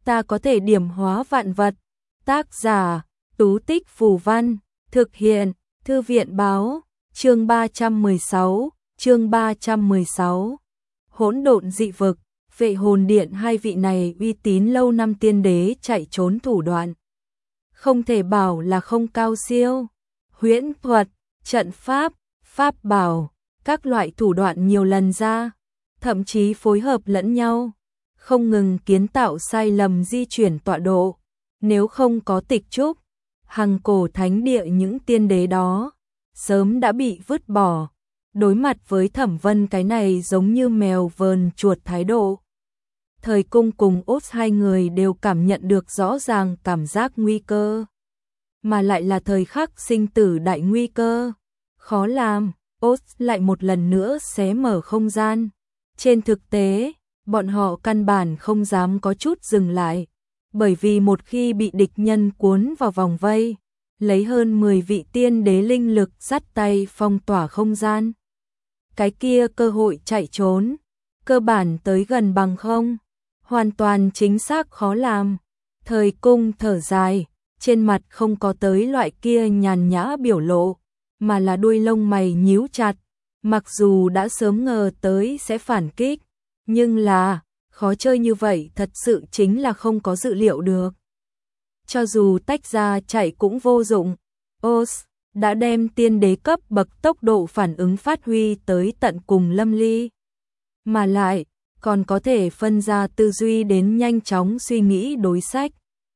ta có thể điểm hóa vạn vật. Tác giả, Tú Tích Phù Văn, thực hiện, Thư viện Báo, chương 316. Hỗn độn dị vực, Vệ Hồn Điện, hai vị này uy tín lâu năm tiên đế chạy trốn thủ đoạn. Không thể bảo là không cao siêu, huyễn thuật, trận pháp, pháp bảo, các loại thủ đoạn nhiều lần ra, thậm chí phối hợp lẫn nhau, không ngừng kiến tạo sai lầm di chuyển tọa độ. Nếu không có tịch trúc, hằng cổ thánh địa những tiên đế đó sớm đã bị vứt bỏ. Đối mặt với Thẩm Vân cái này giống như mèo vờn chuột thái độ, Thời Cung cùng Ốt hai người đều cảm nhận được rõ ràng cảm giác nguy cơ, mà lại là thời khắc sinh tử đại nguy cơ. Khó làm, Ốt lại một lần nữa xé mở không gian. Trên thực tế, bọn họ căn bản không dám có chút dừng lại, bởi vì một khi bị địch nhân cuốn vào vòng vây, lấy hơn 10 vị tiên đế linh lực dắt tay phong tỏa không gian, cái kia cơ hội chạy trốn cơ bản tới gần bằng không, hoàn toàn chính xác khó làm. Thời Cung thở dài, trên mặt không có tới loại kia nhàn nhã biểu lộ, mà là đuôi lông mày nhíu chặt. Mặc dù đã sớm ngờ tới sẽ phản kích, nhưng là khó chơi như vậy thật sự chính là không có dự liệu được. Cho dù tách ra chạy cũng vô dụng, Os đã đem tiên đế cấp bậc tốc độ phản ứng phát huy tới tận cùng lâm ly, mà lại còn có thể phân ra tư duy đến nhanh chóng suy nghĩ đối sách.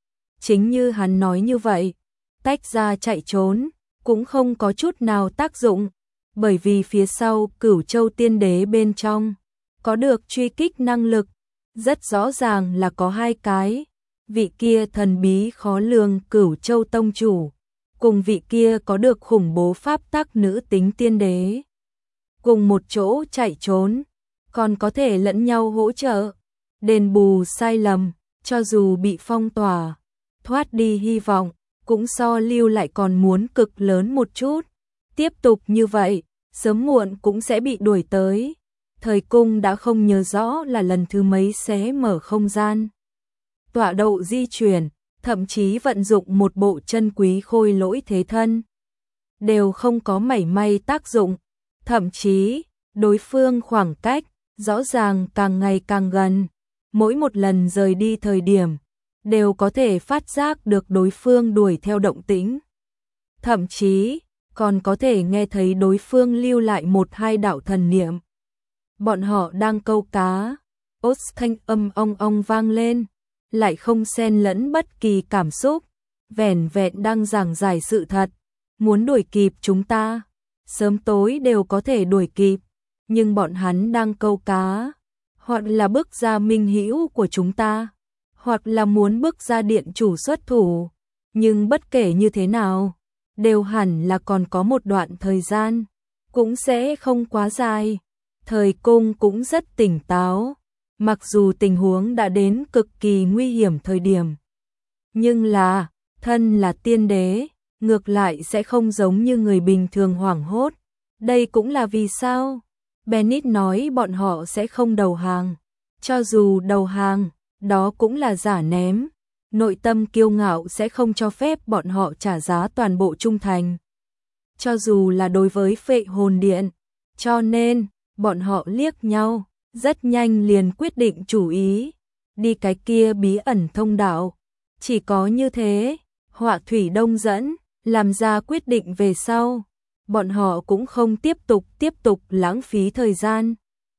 Chính như hắn nói như vậy, tách ra chạy trốn cũng không có chút nào tác dụng, bởi vì phía sau Cửu Châu tiên đế bên trong có được truy kích năng lực, rất rõ ràng là có hai cái. Vị kia thần bí khó lường Cửu Châu tông chủ, cùng vị kia có được khủng bố pháp tắc nữ tính tiên đế, cùng một chỗ chạy trốn, còn có thể lẫn nhau hỗ trợ, đền bù sai lầm. Cho dù bị phong tỏa, thoát đi hy vọng cũng so lưu lại còn muốn cực lớn một chút. Tiếp tục như vậy, sớm muộn cũng sẽ bị đuổi tới. Thời Cung đã không nhớ rõ là lần thứ mấy xé mở không gian, tọa độ di chuyển, thậm chí vận dụng một bộ chân quý khôi lỗi thế thân, đều không có mảy may tác dụng. Thậm chí, đối phương khoảng cách rõ ràng càng ngày càng gần, mỗi một lần rời đi thời điểm, đều có thể phát giác được đối phương đuổi theo động tĩnh. Thậm chí, còn có thể nghe thấy đối phương lưu lại một hai đạo thần niệm. Bọn họ đang câu cá, ốt thanh âm ong ong vang lên, lại không xen lẫn bất kỳ cảm xúc, vẻn vẹn đang giảng giải sự thật. Muốn đuổi kịp chúng ta, sớm tối đều có thể đuổi kịp, nhưng bọn hắn đang câu cá, hoặc là bức ra minh hữu của chúng ta, hoặc là muốn bức ra điện chủ xuất thủ. Nhưng bất kể như thế nào, đều hẳn là còn có một đoạn thời gian, cũng sẽ không quá dài. Thời Cung cũng rất tỉnh táo, mặc dù tình huống đã đến cực kỳ nguy hiểm thời điểm, nhưng là, thân là tiên đế, ngược lại sẽ không giống như người bình thường hoảng hốt. Đây cũng là vì sao Bennett nói bọn họ sẽ không đầu hàng. Cho dù đầu hàng, đó cũng là giả ném. Nội tâm kiêu ngạo sẽ không cho phép bọn họ trả giá toàn bộ trung thành, cho dù là đối với Vệ Hồn Điện. Cho nên, bọn họ liếc nhau, rất nhanh liền quyết định chủ ý, đi cái kia bí ẩn thông đạo. Chỉ có như thế, Họa Thủy Đông dẫn, làm ra quyết định về sau, bọn họ cũng không tiếp tục lãng phí thời gian.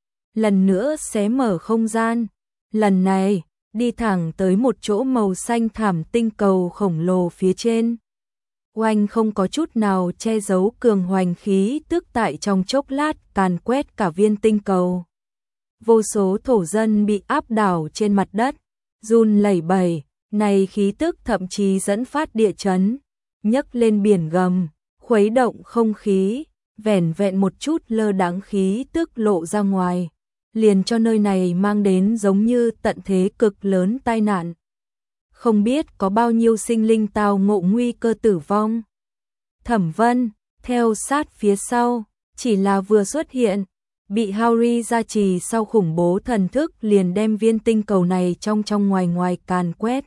Lần nữa xé mở không gian, lần này, đi thẳng tới một chỗ màu xanh thảm tinh cầu khổng lồ phía trên. Oanh không có chút nào che giấu cường hoành khí tức tại trong chốc lát càn quét cả viên tinh cầu. Vô số thổ dân bị áp đảo trên mặt đất, run lẩy bẩy, này khí tức thậm chí dẫn phát địa chấn, nhấc lên biển gầm, khuấy động không khí, vẻn vẹn một chút lơ đãng khí tức lộ ra ngoài, liền cho nơi này mang đến giống như tận thế cực lớn tai nạn. Không biết có bao nhiêu sinh linh tao ngộ nguy cơ tử vong. Thẩm Vân theo sát phía sau, chỉ là vừa xuất hiện, bị Harry gia trì sau khủng bố thần thức liền đem viên tinh cầu này trong ngoài ngoài càn quét.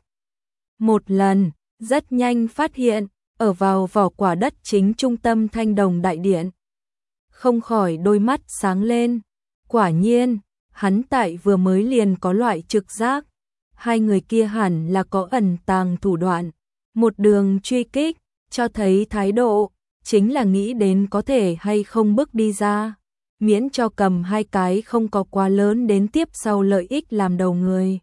Một lần, rất nhanh phát hiện, ở vào vỏ quả đất chính trung tâm Thanh Đồng Đại Điện. Không khỏi đôi mắt sáng lên, quả nhiên, hắn tại vừa mới liền có loại trực giác. Hai người kia hẳn là có ẩn tàng thủ đoạn, một đường truy kích, cho thấy thái độ, chính là nghĩ đến có thể hay không bước đi ra, miễn cho cầm hai cái không có quá lớn đến tiếp sau lợi ích làm đầu người.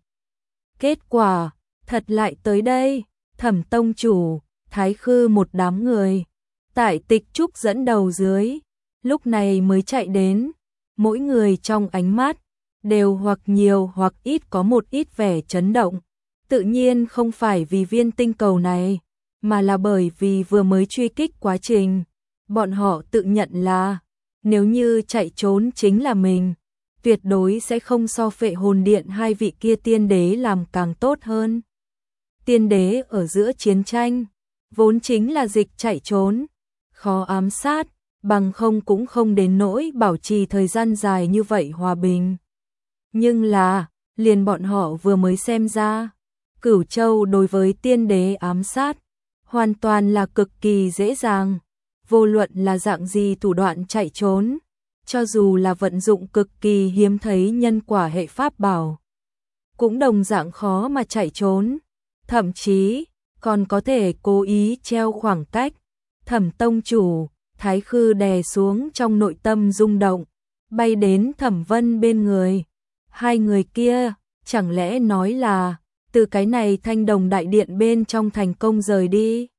Kết quả, thật lại tới đây, Thẩm tông chủ, Thái Khư một đám người, tại Tịch Trúc dẫn đầu dưới, lúc này mới chạy đến, mỗi người trong ánh mắt, đều hoặc nhiều hoặc ít có một ít vẻ chấn động, tự nhiên không phải vì viên tinh cầu này, mà là bởi vì vừa mới truy kích quá trình, bọn họ tự nhận là, nếu như chạy trốn chính là mình, tuyệt đối sẽ không so Phệ Hồn Điện hai vị kia tiên đế làm càng tốt hơn. Tiên đế ở giữa chiến tranh, vốn chính là dịch chạy trốn, khó ám sát, bằng không cũng không đến nỗi bảo trì thời gian dài như vậy hòa bình. Nhưng là, liền bọn họ vừa mới xem ra, Cửu Châu đối với tiên đế ám sát, hoàn toàn là cực kỳ dễ dàng, vô luận là dạng gì thủ đoạn chạy trốn, cho dù là vận dụng cực kỳ hiếm thấy nhân quả hệ pháp bảo, cũng đồng dạng khó mà chạy trốn, thậm chí còn có thể cố ý treo khoảng cách. Thẩm tông chủ, Thái Khư đè xuống trong nội tâm rung động, bay đến Thẩm Vân bên người. Hai người kia, chẳng lẽ nói là từ cái này Thanh Đồng Đại Điện bên trong thành công rời đi?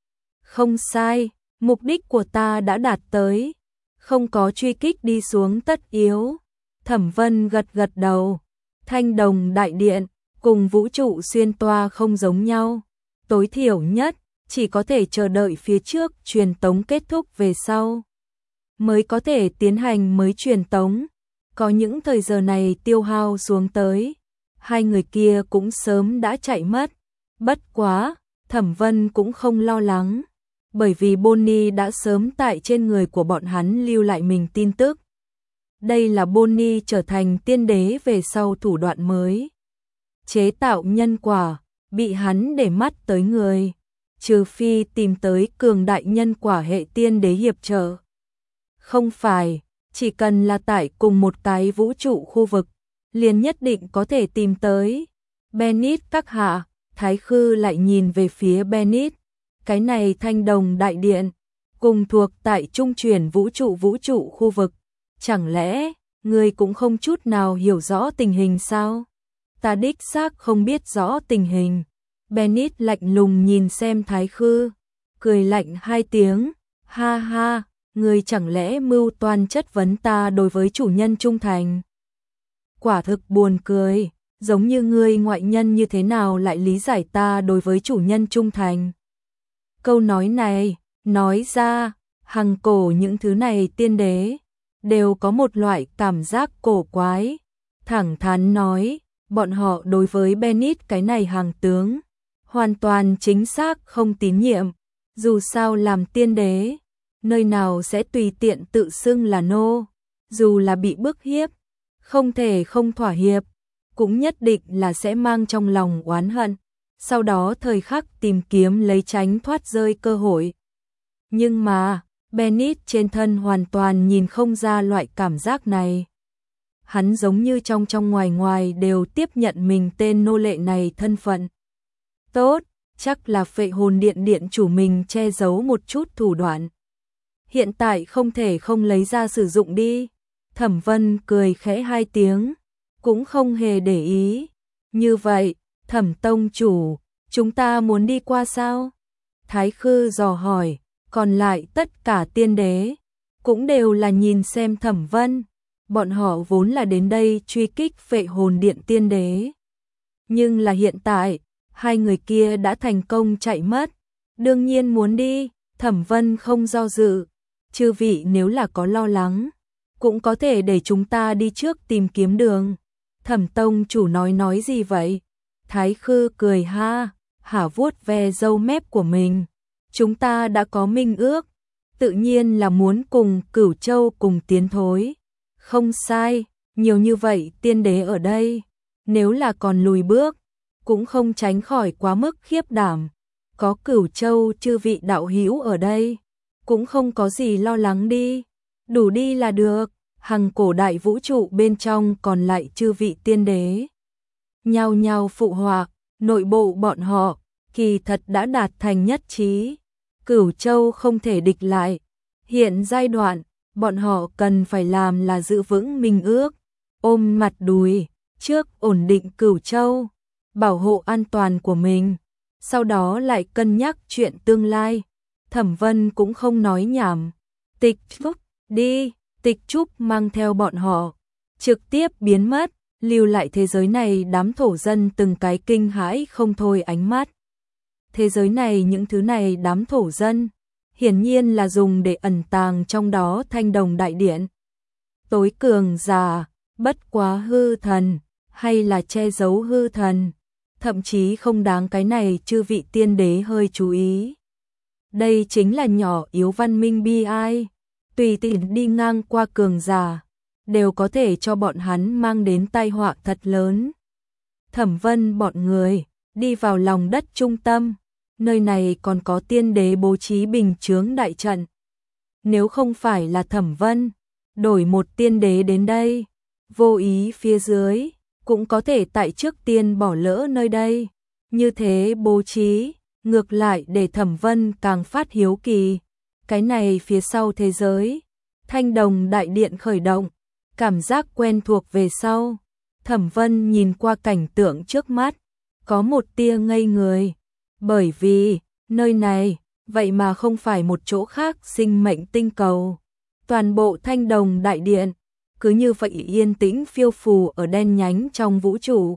Không sai, mục đích của ta đã đạt tới, không có truy kích đi xuống tất yếu. Thẩm Vân gật gật đầu, Thanh Đồng Đại Điện cùng vũ trụ xuyên toa không giống nhau, tối thiểu nhất chỉ có thể chờ đợi phía trước truyền tống kết thúc về sau, mới có thể tiến hành mới truyền tống. Có những thời giờ này tiêu hao xuống tới, hai người kia cũng sớm đã chạy mất. Bất quá, Thẩm Vân cũng không lo lắng, bởi vì Bonnie đã sớm tại trên người của bọn hắn lưu lại mình tin tức. Đây là Bonnie trở thành tiên đế về sau thủ đoạn mới. Chế tạo nhân quả, bị hắn để mắt tới người, trừ phi tìm tới cường đại nhân quả hệ tiên đế hiệp trợ. Không phải, chỉ cần là tại cùng một cái vũ trụ khu vực, liền nhất định có thể tìm tới. Bennett các hạ, Thái Khư lại nhìn về phía Bennett, cái này Thanh Đồng Đại Điện, cùng thuộc tại trung chuyển vũ trụ khu vực, chẳng lẽ người cũng không chút nào hiểu rõ tình hình sao? Ta đích xác không biết rõ tình hình. Bennett lạnh lùng nhìn xem Thái Khư, cười lạnh hai tiếng, ha ha, người chẳng lẽ mưu toan chất vấn ta đối với chủ nhân trung thành? Quả thực buồn cười, giống như ngươi ngoại nhân như thế nào lại lý giải ta đối với chủ nhân trung thành? Câu nói này, nói ra, hằng cổ những thứ này tiên đế, đều có một loại cảm giác cổ quái. Thẳng thắn nói, bọn họ đối với Bennett cái này hàng tướng, hoàn toàn chính xác không tín nhiệm. Dù sao làm tiên đế, nơi nào sẽ tùy tiện tự xưng là nô, dù là bị bức hiếp, không thể không thỏa hiệp, cũng nhất định là sẽ mang trong lòng oán hận, sau đó thời khắc tìm kiếm lấy tránh thoát rơi cơ hội. Nhưng mà, Bennett trên thân hoàn toàn nhìn không ra loại cảm giác này. Hắn giống như trong ngoài ngoài đều tiếp nhận mình tên nô lệ này thân phận. Tốt, chắc là Phệ Hồn Điện điện chủ mình che giấu một chút thủ đoạn. Hiện tại không thể không lấy ra sử dụng đi. Thẩm Vân cười khẽ hai tiếng, cũng không hề để ý. Như vậy, Thẩm tông chủ, chúng ta muốn đi qua sao? Thái Khư dò hỏi, còn lại tất cả tiên đế, cũng đều là nhìn xem Thẩm Vân. Bọn họ vốn là đến đây truy kích Phệ Hồn Điện tiên đế. Nhưng là hiện tại, hai người kia đã thành công chạy mất, đương nhiên muốn đi. Thẩm Vân không do dự, chư vị nếu là có lo lắng, cũng có thể để chúng ta đi trước tìm kiếm đường. Thẩm tông chủ nói gì vậy? Thái Khư cười ha, hả vuốt ve râu mép của mình. Chúng ta đã có minh ước, tự nhiên là muốn cùng Cửu Châu cùng tiến thối. Không sai, nhiều như vậy tiên đế ở đây, nếu là còn lùi bước, cũng không tránh khỏi quá mức khiếp đảm. Có Cửu Châu chư vị đạo hữu ở đây, cũng không có gì lo lắng đi, đủ đi là được. Hằng cổ đại vũ trụ bên trong còn lại chư vị tiên đế nhao nhao phụ họa, nội bộ bọn họ kỳ thật đã đạt thành nhất trí. Cửu Châu không thể địch lại, hiện giai đoạn bọn họ cần phải làm là giữ vững minh ước, ôm mặt đùi, trước ổn định Cửu Châu, bảo hộ an toàn của mình, sau đó lại cân nhắc chuyện tương lai. Thẩm Vân cũng không nói nhảm, Tịch Trúc đi. Tịch Trúc mang theo bọn họ, trực tiếp biến mất, lưu lại thế giới này đám thổ dân từng cái kinh hãi không thôi ánh mắt. Thế giới này những thứ này đám thổ dân, hiển nhiên là dùng để ẩn tàng trong đó Thanh Đồng Đại Điện. Tối cường giả, bất quá hư thần, hay là che giấu hư thần, thậm chí không đáng cái này chư vị tiên đế hơi chú ý. Đây chính là nhỏ yếu văn minh bi ai. Tùy tiện đi ngang qua cường giả, đều có thể cho bọn hắn mang đến tai họa thật lớn. Thẩm Vân bọn người đi vào lòng đất trung tâm, nơi này còn có tiên đế bố trí bình chướng đại trận. Nếu không phải là Thẩm Vân đổi một tiên đế đến đây, vô ý phía dưới cũng có thể tại trước tiên bỏ lỡ nơi đây. Như thế bố trí, ngược lại để Thẩm Vân càng phát hiếu kỳ. Cái này phía sau thế giới, Thanh Đồng Đại Điện khởi động, cảm giác quen thuộc về sau. Thẩm Vân nhìn qua cảnh tượng trước mắt, có một tia ngây người, bởi vì nơi này vậy mà không phải một chỗ khác sinh mệnh tinh cầu. Toàn bộ Thanh Đồng Đại Điện cứ như vậy yên tĩnh phiêu phù ở đen nhánh trong vũ trụ,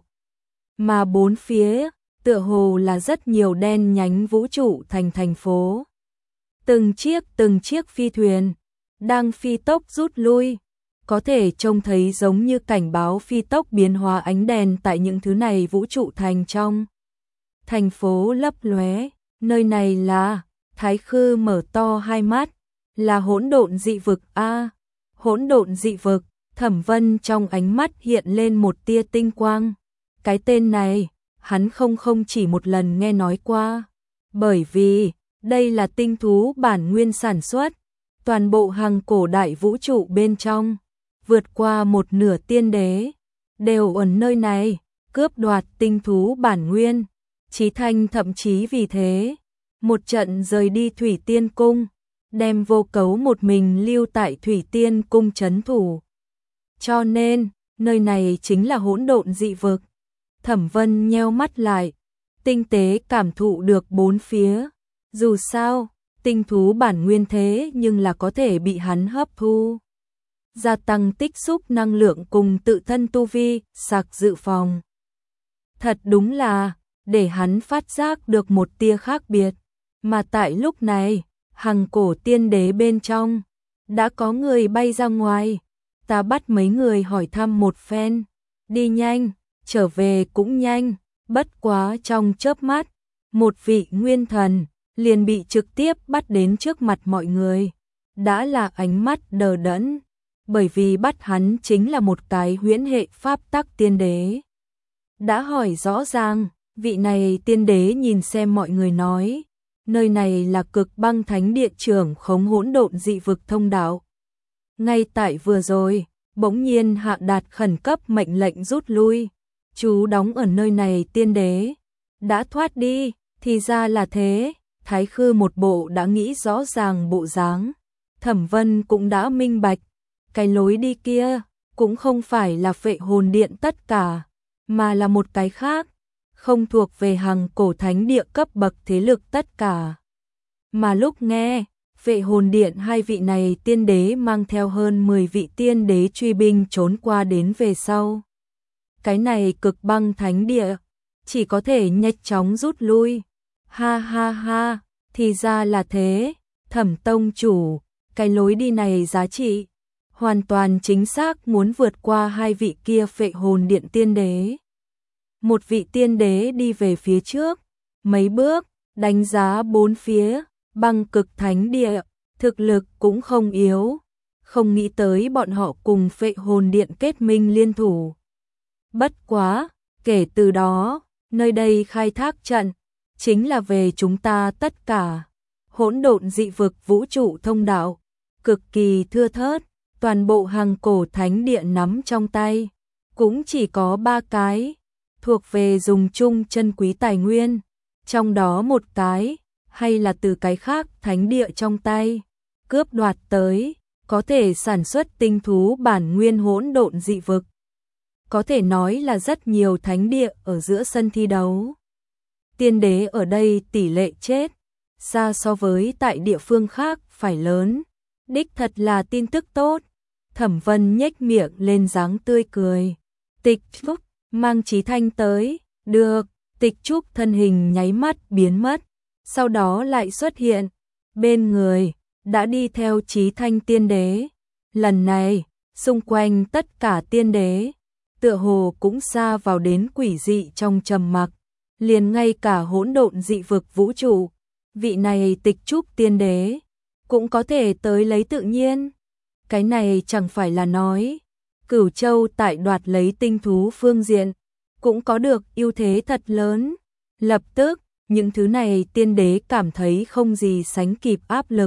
mà bốn phía tựa hồ là rất nhiều đen nhánh vũ trụ thành thành phố. Từng chiếc phi thuyền đang phi tốc rút lui, có thể trông thấy giống như cảnh báo phi tốc biến hóa ánh đèn tại những thứ này vũ trụ thành trong thành phố lấp lóe. Nơi này là Thái Khư mở to hai mắt, là hỗn độn dị vực a. Hỗn độn dị vực, Thẩm Vân trong ánh mắt hiện lên một tia tinh quang. Cái tên này, hắn không chỉ một lần nghe nói qua, bởi vì đây là tinh thú bản nguyên sản xuất, toàn bộ hằng cổ đại vũ trụ bên trong, vượt qua một nửa tiên đế, đều ở nơi này, cướp đoạt tinh thú bản nguyên. Chí Thanh thậm chí vì thế, một trận rời đi Thủy Tiên Cung, đem Vô Cấu một mình lưu tại Thủy Tiên Cung trấn thủ. Cho nên, nơi này chính là hỗn độn dị vực. Thẩm Vân nheo mắt lại, tinh tế cảm thụ được bốn phía. Dù sao, tinh thú bản nguyên thế nhưng là có thể bị hắn hấp thu, gia tăng tích xúc năng lượng cùng tự thân tu vi, sạc dự phòng. Thật đúng là, để hắn phát giác được một tia khác biệt. Mà tại lúc này, hằng cổ tiên đế bên trong, đã có người bay ra ngoài. Ta bắt mấy người hỏi thăm một phen, đi nhanh, trở về cũng nhanh, bất quá trong chớp mắt, một vị nguyên thần liền bị trực tiếp bắt đến trước mặt mọi người. Đã là ánh mắt đờ đẫn, bởi vì bắt hắn chính là một cái huyễn hệ pháp tắc tiên đế. Đã hỏi rõ ràng, vị này tiên đế nhìn xem mọi người nói, nơi này là Cực Băng Thánh Địa trưởng khống hỗn độn dị vực thông đạo. Ngay tại vừa rồi, bỗng nhiên hạ đạt khẩn cấp mệnh lệnh rút lui. Chú đóng ở nơi này tiên đế đã thoát đi, thì ra là thế. Thái Khư một bộ đã nghĩ rõ ràng bộ dáng. Thẩm Vân cũng đã minh bạch, cái lối đi kia cũng không phải là Phệ Hồn Điện tất cả, mà là một cái khác, không thuộc về hằng cổ thánh địa cấp bậc thế lực tất cả. Mà lúc nghe Phệ Hồn Điện hai vị này tiên đế mang theo hơn 10 vị tiên đế truy binh trốn qua đến về sau, cái này Cực Băng Thánh Địa chỉ có thể nhanh chóng rút lui. Ha ha ha, thì ra là thế. Thẩm tông chủ, cái lối đi này giá trị hoàn toàn chính xác muốn vượt qua hai vị kia Phệ Hồn Điện tiên đế. Một vị tiên đế đi về phía trước mấy bước, đánh giá bốn phía. Băng Cực Thánh Địa thực lực cũng không yếu, không nghĩ tới bọn họ cùng Phệ Hồn Điện kết minh liên thủ. Bất quá, kể từ đó, nơi đây khai thác trận, chính là về chúng ta tất cả. Hỗn độn dị vực vũ trụ thông đạo, cực kỳ thưa thớt, toàn bộ hàng cổ thánh địa nắm trong tay, cũng chỉ có 3 cái, thuộc về dùng chung chân quý tài nguyên, trong đó một cái, hay là từ cái khác thánh địa trong tay, cướp đoạt tới, có thể sản xuất tinh thú bản nguyên hỗn độn dị vực. Có thể nói là rất nhiều thánh địa ở giữa sân thi đấu. Tiên đế ở đây tỷ lệ chết, xa so với tại địa phương khác phải lớn. Đích thật là tin tức tốt. Thẩm Vân nhếch miệng lên dáng tươi cười. Tịch Trúc mang Chí Thanh tới, được. Tịch Trúc thân hình nháy mắt biến mất, sau đó lại xuất hiện. Bên người, đã đi theo Chí Thanh tiên đế. Lần này, xung quanh tất cả tiên đế, tựa hồ cũng xa vào đến quỷ dị trong trầm mặc. Liền ngay cả hỗn độn dị vực vũ trụ, vị này Tịch Trúc tiên đế, cũng có thể tới lấy tự nhiên. Cái này chẳng phải là nói, Cửu Châu tại đoạt lấy tinh thú phương diện, cũng có được ưu thế thật lớn. Lập tức, những thứ này tiên đế cảm thấy không gì sánh kịp áp lực.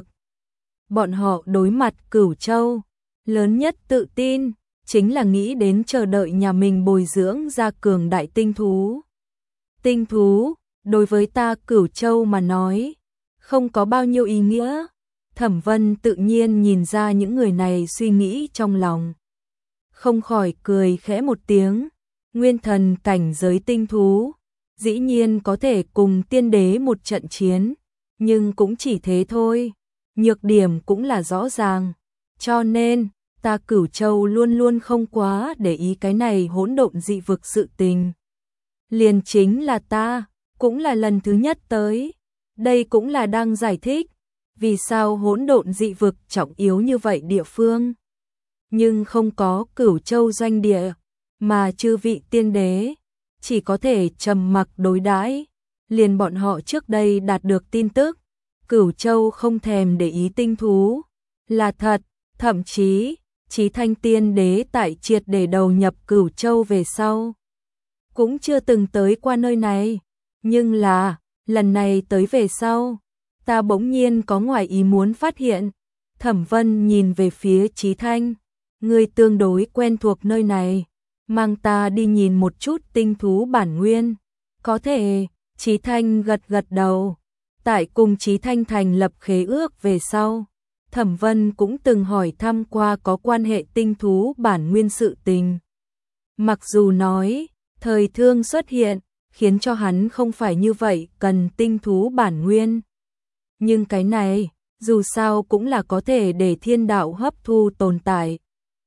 Bọn họ đối mặt Cửu Châu, lớn nhất tự tin, chính là nghĩ đến chờ đợi nhà mình bồi dưỡng ra cường đại tinh thú. Tinh thú, đối với ta Cửu Châu mà nói, không có bao nhiêu ý nghĩa. Thẩm Vân tự nhiên nhìn ra những người này suy nghĩ trong lòng. Không khỏi cười khẽ một tiếng, nguyên thần cảnh giới tinh thú, dĩ nhiên có thể cùng tiên đế một trận chiến, nhưng cũng chỉ thế thôi, nhược điểm cũng là rõ ràng. Cho nên, ta Cửu Châu luôn luôn không quá để ý cái này hỗn độn dị vực sự tình. Liền chính là ta, cũng là lần thứ nhất tới, đây cũng là đang giải thích vì sao hỗn độn dị vực trọng yếu như vậy địa phương. Nhưng không có Cửu Châu doanh địa, mà chư vị tiên đế, chỉ có thể trầm mặc đối đãi. Liền bọn họ trước đây đạt được tin tức, Cửu Châu không thèm để ý tinh thú, là thật, thậm chí, Chí Thanh tiên đế tại triệt để đầu nhập Cửu Châu về sau, cũng chưa từng tới qua nơi này. Nhưng là, lần này tới về sau, ta bỗng nhiên có ngoài ý muốn phát hiện. Thẩm Vân nhìn về phía Chí Thanh, ngươi tương đối quen thuộc nơi này, mang ta đi nhìn một chút tinh thú bản nguyên. Có thể, Chí Thanh gật gật đầu. Tại cùng Chí Thanh thành lập khế ước về sau, Thẩm Vân cũng từng hỏi thăm qua có quan hệ tinh thú bản nguyên sự tình. Mặc dù nói, thời thương xuất hiện, khiến cho hắn không phải như vậy cần tinh thú bản nguyên. Nhưng cái này, dù sao cũng là có thể để thiên đạo hấp thu tồn tại.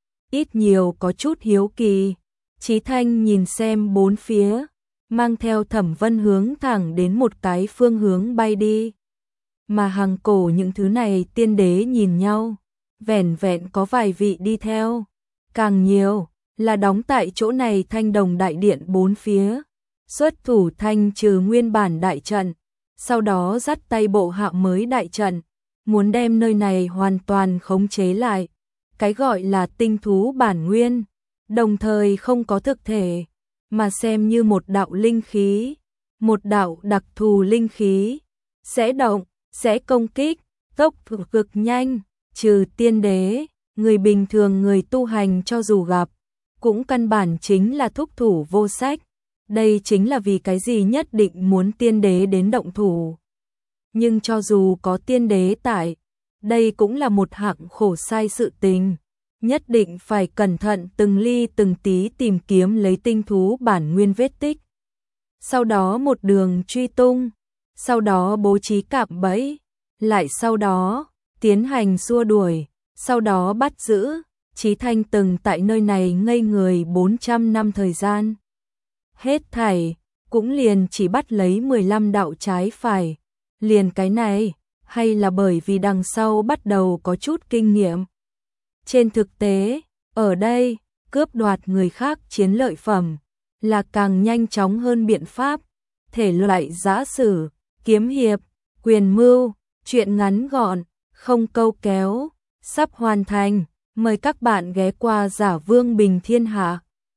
Ít nhiều có chút hiếu kỳ, Chí Thanh nhìn xem bốn phía, mang theo Thẩm Vân hướng thẳng đến một cái phương hướng bay đi. Mà hàng cổ những thứ này tiên đế nhìn nhau, vẻn vẹn có vài vị đi theo, càng nhiều là đóng tại chỗ này Thanh Đồng đại điện bốn phía, xuất thủ thanh trừ nguyên bản đại trận, sau đó dắt tay bộ hạ mới đại trận, muốn đem nơi này hoàn toàn khống chế lại. Cái gọi là tinh thú bản nguyên, đồng thời không có thực thể, mà xem như một đạo linh khí, một đạo đặc thù linh khí, sẽ động, sẽ công kích, tốc độ cực nhanh, trừ tiên đế, người bình thường người tu hành cho dù gặp, cũng căn bản chính là thúc thủ vô sách. Đây chính là vì cái gì nhất định muốn tiên đế đến động thủ. Nhưng cho dù có tiên đế tại, đây cũng là một hạng khổ sai sự tình. Nhất định phải cẩn thận từng ly từng tí tìm kiếm lấy tinh thú bản nguyên vết tích. Sau đó một đường truy tung, sau đó bố trí cạm bẫy, lại sau đó tiến hành xua đuổi, sau đó bắt giữ. Chí Thanh từng tại nơi này ngây người 400 năm thời gian. Hết thảy, cũng liền chỉ bắt lấy 15 đạo trái phải. Liền cái này, hay là bởi vì đằng sau bắt đầu có chút kinh nghiệm. Trên thực tế, ở đây, cướp đoạt người khác chiến lợi phẩm, là càng nhanh chóng hơn biện pháp. Thể loại giã sử, kiếm hiệp, quyền mưu, chuyện ngắn gọn, không câu kéo, sắp hoàn thành. Mời các bạn ghé qua Giả Vương Bình Thiên Hạ.